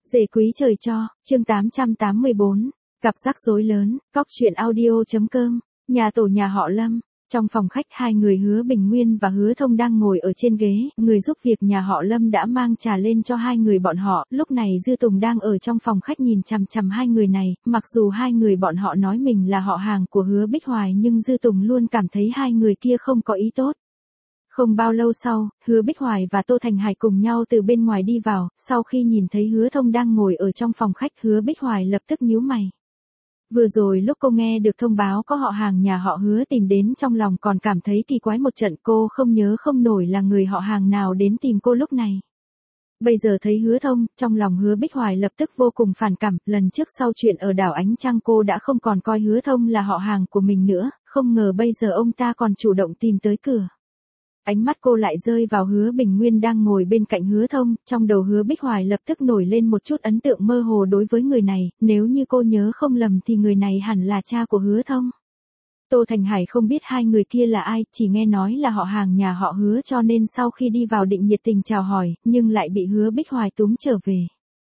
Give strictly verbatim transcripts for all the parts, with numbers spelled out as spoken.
Dề quý trời cho, chương tám trăm tám mươi bốn, gặp rắc rối lớn, cóc truyện audio.com, nhà tổ nhà họ Lâm. Trong phòng khách hai người Hứa Bình Nguyên và Hứa Thông đang ngồi ở trên ghế, người giúp việc nhà họ Lâm đã mang trà lên cho hai người bọn họ, lúc này Dư Tùng đang ở trong phòng khách nhìn chằm chằm hai người này, mặc dù hai người bọn họ nói mình là họ hàng của Hứa Bích Hoài nhưng Dư Tùng luôn cảm thấy hai người kia không có ý tốt. Không bao lâu sau, Hứa Bích Hoài và Tô Thành Hải cùng nhau từ bên ngoài đi vào, sau khi nhìn thấy Hứa Thông đang ngồi ở trong phòng khách Hứa Bích Hoài lập tức nhíu mày. Vừa rồi lúc cô nghe được thông báo có họ hàng nhà họ Hứa tìm đến trong lòng còn cảm thấy kỳ quái một trận, cô không nhớ không nổi là người họ hàng nào đến tìm cô lúc này. Bây giờ thấy Hứa Thông, trong lòng Hứa Bích Hoài lập tức vô cùng phản cảm, lần trước sau chuyện ở đảo Ánh Trăng cô đã không còn coi Hứa Thông là họ hàng của mình nữa, không ngờ bây giờ ông ta còn chủ động tìm tới cửa. Ánh mắt cô lại rơi vào Hứa Bình Nguyên đang ngồi bên cạnh Hứa Thông, trong đầu Hứa Bích Hoài lập tức nổi lên một chút ấn tượng mơ hồ đối với người này, nếu như cô nhớ không lầm thì người này hẳn là cha của Hứa Thông. Tô Thành Hải không biết hai người kia là ai, chỉ nghe nói là họ hàng nhà họ Hứa cho nên sau khi đi vào định nhiệt tình chào hỏi, nhưng lại bị Hứa Bích Hoài túm trở về.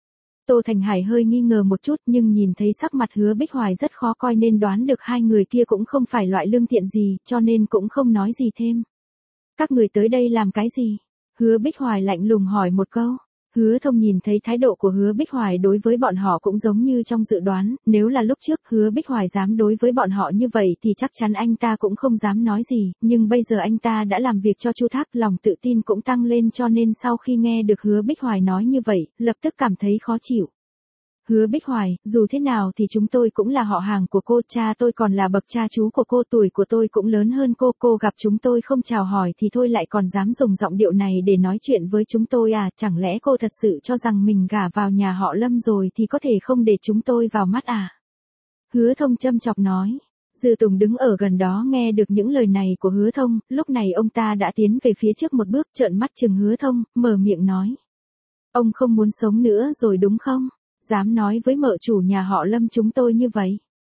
Tô Thành Hải hơi nghi ngờ một chút nhưng nhìn thấy sắc mặt Hứa Bích Hoài rất khó coi nên đoán được hai người kia cũng không phải loại lương thiện gì, cho nên cũng không nói gì thêm. Các người tới đây làm cái gì? Hứa Bích Hoài lạnh lùng hỏi một câu. Hứa Thông nhìn thấy thái độ của Hứa Bích Hoài đối với bọn họ cũng giống như trong dự đoán, nếu là lúc trước Hứa Bích Hoài dám đối với bọn họ như vậy thì chắc chắn anh ta cũng không dám nói gì, nhưng bây giờ anh ta đã làm việc cho Chu Thác, lòng tự tin cũng tăng lên cho nên sau khi nghe được Hứa Bích Hoài nói như vậy, lập tức cảm thấy khó chịu. Hứa Bích Hoài, dù thế nào thì chúng tôi cũng là họ hàng của cô, cha tôi còn là bậc cha chú của cô, tuổi của tôi cũng lớn hơn cô, cô gặp chúng tôi không chào hỏi thì thôi lại còn dám dùng giọng điệu này để nói chuyện với chúng tôi à, chẳng lẽ cô thật sự cho rằng mình gả vào nhà họ Lâm rồi thì có thể không để chúng tôi vào mắt à? Hứa Thông châm chọc nói. Dư Tùng đứng ở gần đó nghe được những lời này của Hứa Thông, lúc này ông ta đã tiến về phía trước một bước, trợn mắt chừng Hứa Thông, mở miệng nói. Ông không muốn sống nữa rồi đúng không? Dám nói với mợ chủ nhà họ Lâm chúng tôi như vậy.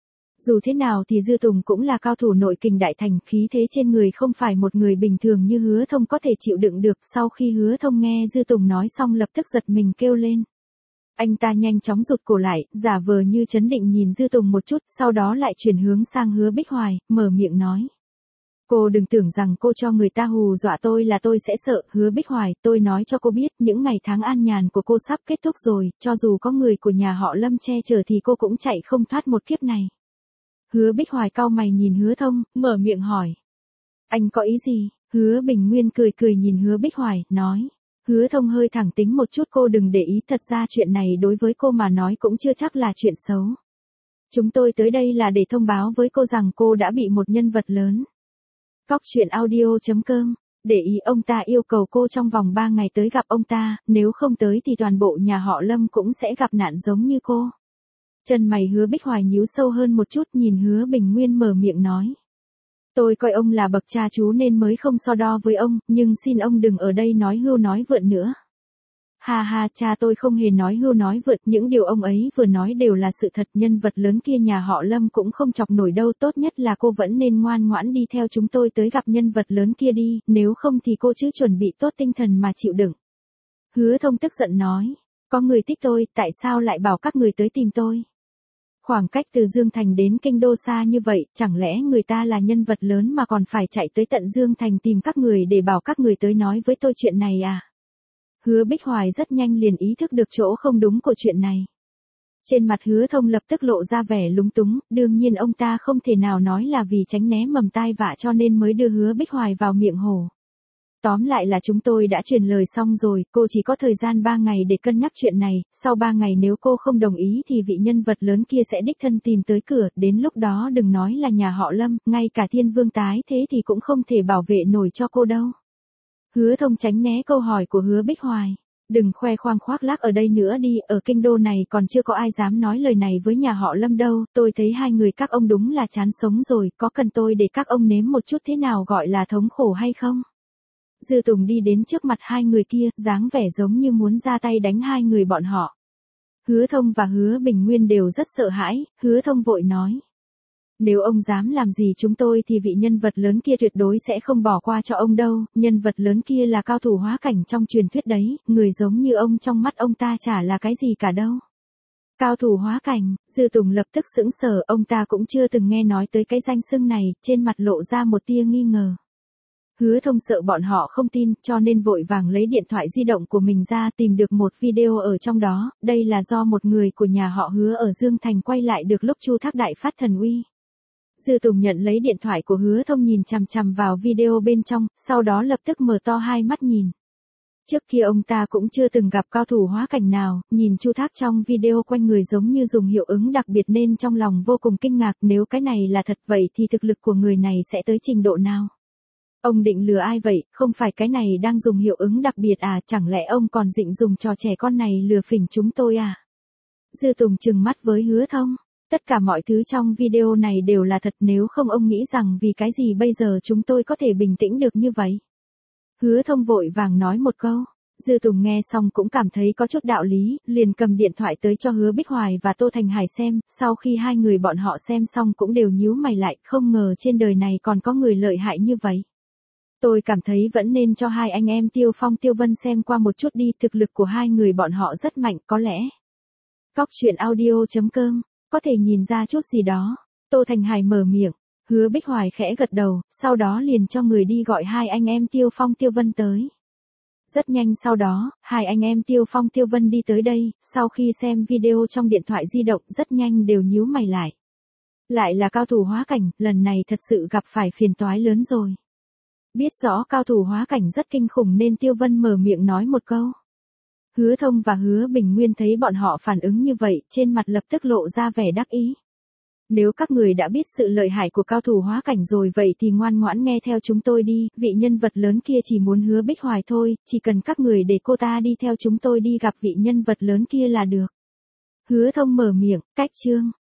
Dù thế nào thì Dư Tùng cũng là cao thủ nội kình đại thành, khí thế trên người không phải một người bình thường như Hứa Thông có thể chịu đựng được. Sau khi Hứa Thông nghe Dư Tùng nói xong lập tức giật mình kêu lên. Anh ta nhanh chóng rụt cổ lại, giả vờ như trấn định nhìn Dư Tùng một chút, sau đó lại chuyển hướng sang Hứa Bích Hoài, mở miệng nói. Cô đừng tưởng rằng cô cho người ta hù dọa tôi là tôi sẽ sợ, Hứa Bích Hoài, tôi nói cho cô biết, những ngày tháng an nhàn của cô sắp kết thúc rồi, cho dù có người của nhà họ Lâm che chở thì cô cũng chạy không thoát một kiếp này. Hứa Bích Hoài cau mày nhìn Hứa Thông, mở miệng hỏi. Anh có ý gì? Hứa Bình Nguyên cười cười nhìn Hứa Bích Hoài, nói. Hứa Thông hơi thẳng tính một chút, cô đừng để ý, thật ra chuyện này đối với cô mà nói cũng chưa chắc là chuyện xấu. Chúng tôi tới đây là để thông báo với cô rằng cô đã bị một nhân vật lớn. Cóc truyện audio.com, để ý ông ta yêu cầu cô trong vòng ba ngày tới gặp ông ta, nếu không tới thì toàn bộ nhà họ Lâm cũng sẽ gặp nạn giống như cô. Chân mày Hứa Bích Hoài nhíu sâu hơn một chút nhìn Hứa Bình Nguyên mở miệng nói. Tôi coi ông là bậc cha chú nên mới không so đo với ông, nhưng xin ông đừng ở đây nói hưu nói vượn nữa. Ha ha, cha tôi không hề nói hưu nói vượt, những điều ông ấy vừa nói đều là sự thật, nhân vật lớn kia nhà họ Lâm cũng không chọc nổi đâu, tốt nhất là cô vẫn nên ngoan ngoãn đi theo chúng tôi tới gặp nhân vật lớn kia đi, nếu không thì cô chứ chuẩn bị tốt tinh thần mà chịu đựng. Hứa Thông tức giận nói, có người thích tôi, tại sao lại bảo các người tới tìm tôi? Khoảng cách từ Dương Thành đến Kinh Đô xa như vậy, chẳng lẽ người ta là nhân vật lớn mà còn phải chạy tới tận Dương Thành tìm các người để bảo các người tới nói với tôi chuyện này à? Hứa Bích Hoài rất nhanh liền ý thức được chỗ không đúng của chuyện này. Trên mặt Hứa Thông lập tức lộ ra vẻ lúng túng, đương nhiên ông ta không thể nào nói là vì tránh né mầm tai vạ cho nên mới đưa Hứa Bích Hoài vào miệng hổ. Tóm lại là chúng tôi đã truyền lời xong rồi, cô chỉ có thời gian ba ngày để cân nhắc chuyện này, sau ba ngày nếu cô không đồng ý thì vị nhân vật lớn kia sẽ đích thân tìm tới cửa, đến lúc đó đừng nói là nhà họ Lâm, ngay cả Thiên Vương tái thế thì cũng không thể bảo vệ nổi cho cô đâu. Hứa Thông tránh né câu hỏi của Hứa Bích Hoài. Đừng khoe khoang khoác lác ở đây nữa đi, ở kinh đô này còn chưa có ai dám nói lời này với nhà họ Lâm đâu, tôi thấy hai người các ông đúng là chán sống rồi, có cần tôi để các ông nếm một chút thế nào gọi là thống khổ hay không? Dư Tùng đi đến trước mặt hai người kia, dáng vẻ giống như muốn ra tay đánh hai người bọn họ. Hứa Thông và Hứa Bình Nguyên đều rất sợ hãi, Hứa Thông vội nói. Nếu ông dám làm gì chúng tôi thì vị nhân vật lớn kia tuyệt đối sẽ không bỏ qua cho ông đâu, nhân vật lớn kia là cao thủ hóa cảnh trong truyền thuyết đấy, người giống như ông trong mắt ông ta chả là cái gì cả đâu. Cao thủ hóa cảnh, Dư Tùng lập tức sững sờ, ông ta cũng chưa từng nghe nói tới cái danh xưng này, trên mặt lộ ra một tia nghi ngờ. Hứa Thông sợ bọn họ không tin, cho nên vội vàng lấy điện thoại di động của mình ra tìm được một video ở trong đó, đây là do một người của nhà họ Hứa ở Dương Thành quay lại được lúc Chu Thác đại phát thần uy. Dư Tùng nhận lấy điện thoại của Hứa Thông nhìn chằm chằm vào video bên trong, sau đó lập tức mở to hai mắt nhìn. Trước kia ông ta cũng chưa từng gặp cao thủ hóa cảnh nào, nhìn Chu Thác trong video quanh người giống như dùng hiệu ứng đặc biệt nên trong lòng vô cùng kinh ngạc, nếu cái này là thật vậy thì thực lực của người này sẽ tới trình độ nào? Ông định lừa ai vậy, không phải cái này đang dùng hiệu ứng đặc biệt à, chẳng lẽ ông còn định dùng trò trẻ con này lừa phỉnh chúng tôi à? Dư Tùng trừng mắt với Hứa Thông, tất cả mọi thứ trong video này đều là thật, nếu không ông nghĩ rằng vì cái gì bây giờ chúng tôi có thể bình tĩnh được như vậy? Hứa Thông vội vàng nói một câu, Dư Tùng nghe xong cũng cảm thấy có chút đạo lý, liền cầm điện thoại tới cho Hứa Bích Hoài và Tô Thành Hải xem, sau khi hai người bọn họ xem xong cũng đều nhíu mày lại, không ngờ trên đời này còn có người lợi hại như vậy. Tôi cảm thấy vẫn nên cho hai anh em Tiêu Phong Tiêu Vân xem qua một chút đi, thực lực của hai người bọn họ rất mạnh, có lẽ Cóc Truyện Audio chấm com có thể nhìn ra chút gì đó. Tô Thành Hải mở miệng, Hứa Bích Hoài khẽ gật đầu, sau đó liền cho người đi gọi hai anh em Tiêu Phong Tiêu Vân tới. Rất nhanh sau đó, hai anh em Tiêu Phong Tiêu Vân đi tới đây, sau khi xem video trong điện thoại di động rất nhanh đều nhíu mày lại. Lại là cao thủ hóa cảnh, lần này thật sự gặp phải phiền toái lớn rồi. Biết rõ cao thủ hóa cảnh rất kinh khủng nên Tiêu Vân mở miệng nói một câu. Hứa Thông và Hứa Bình Nguyên thấy bọn họ phản ứng như vậy, trên mặt lập tức lộ ra vẻ đắc ý. Nếu các người đã biết sự lợi hại của cao thủ hóa cảnh rồi vậy thì ngoan ngoãn nghe theo chúng tôi đi, vị nhân vật lớn kia chỉ muốn Hứa Bích Hoài thôi, chỉ cần các người để cô ta đi theo chúng tôi đi gặp vị nhân vật lớn kia là được. Hứa Thông mở miệng, cách chương.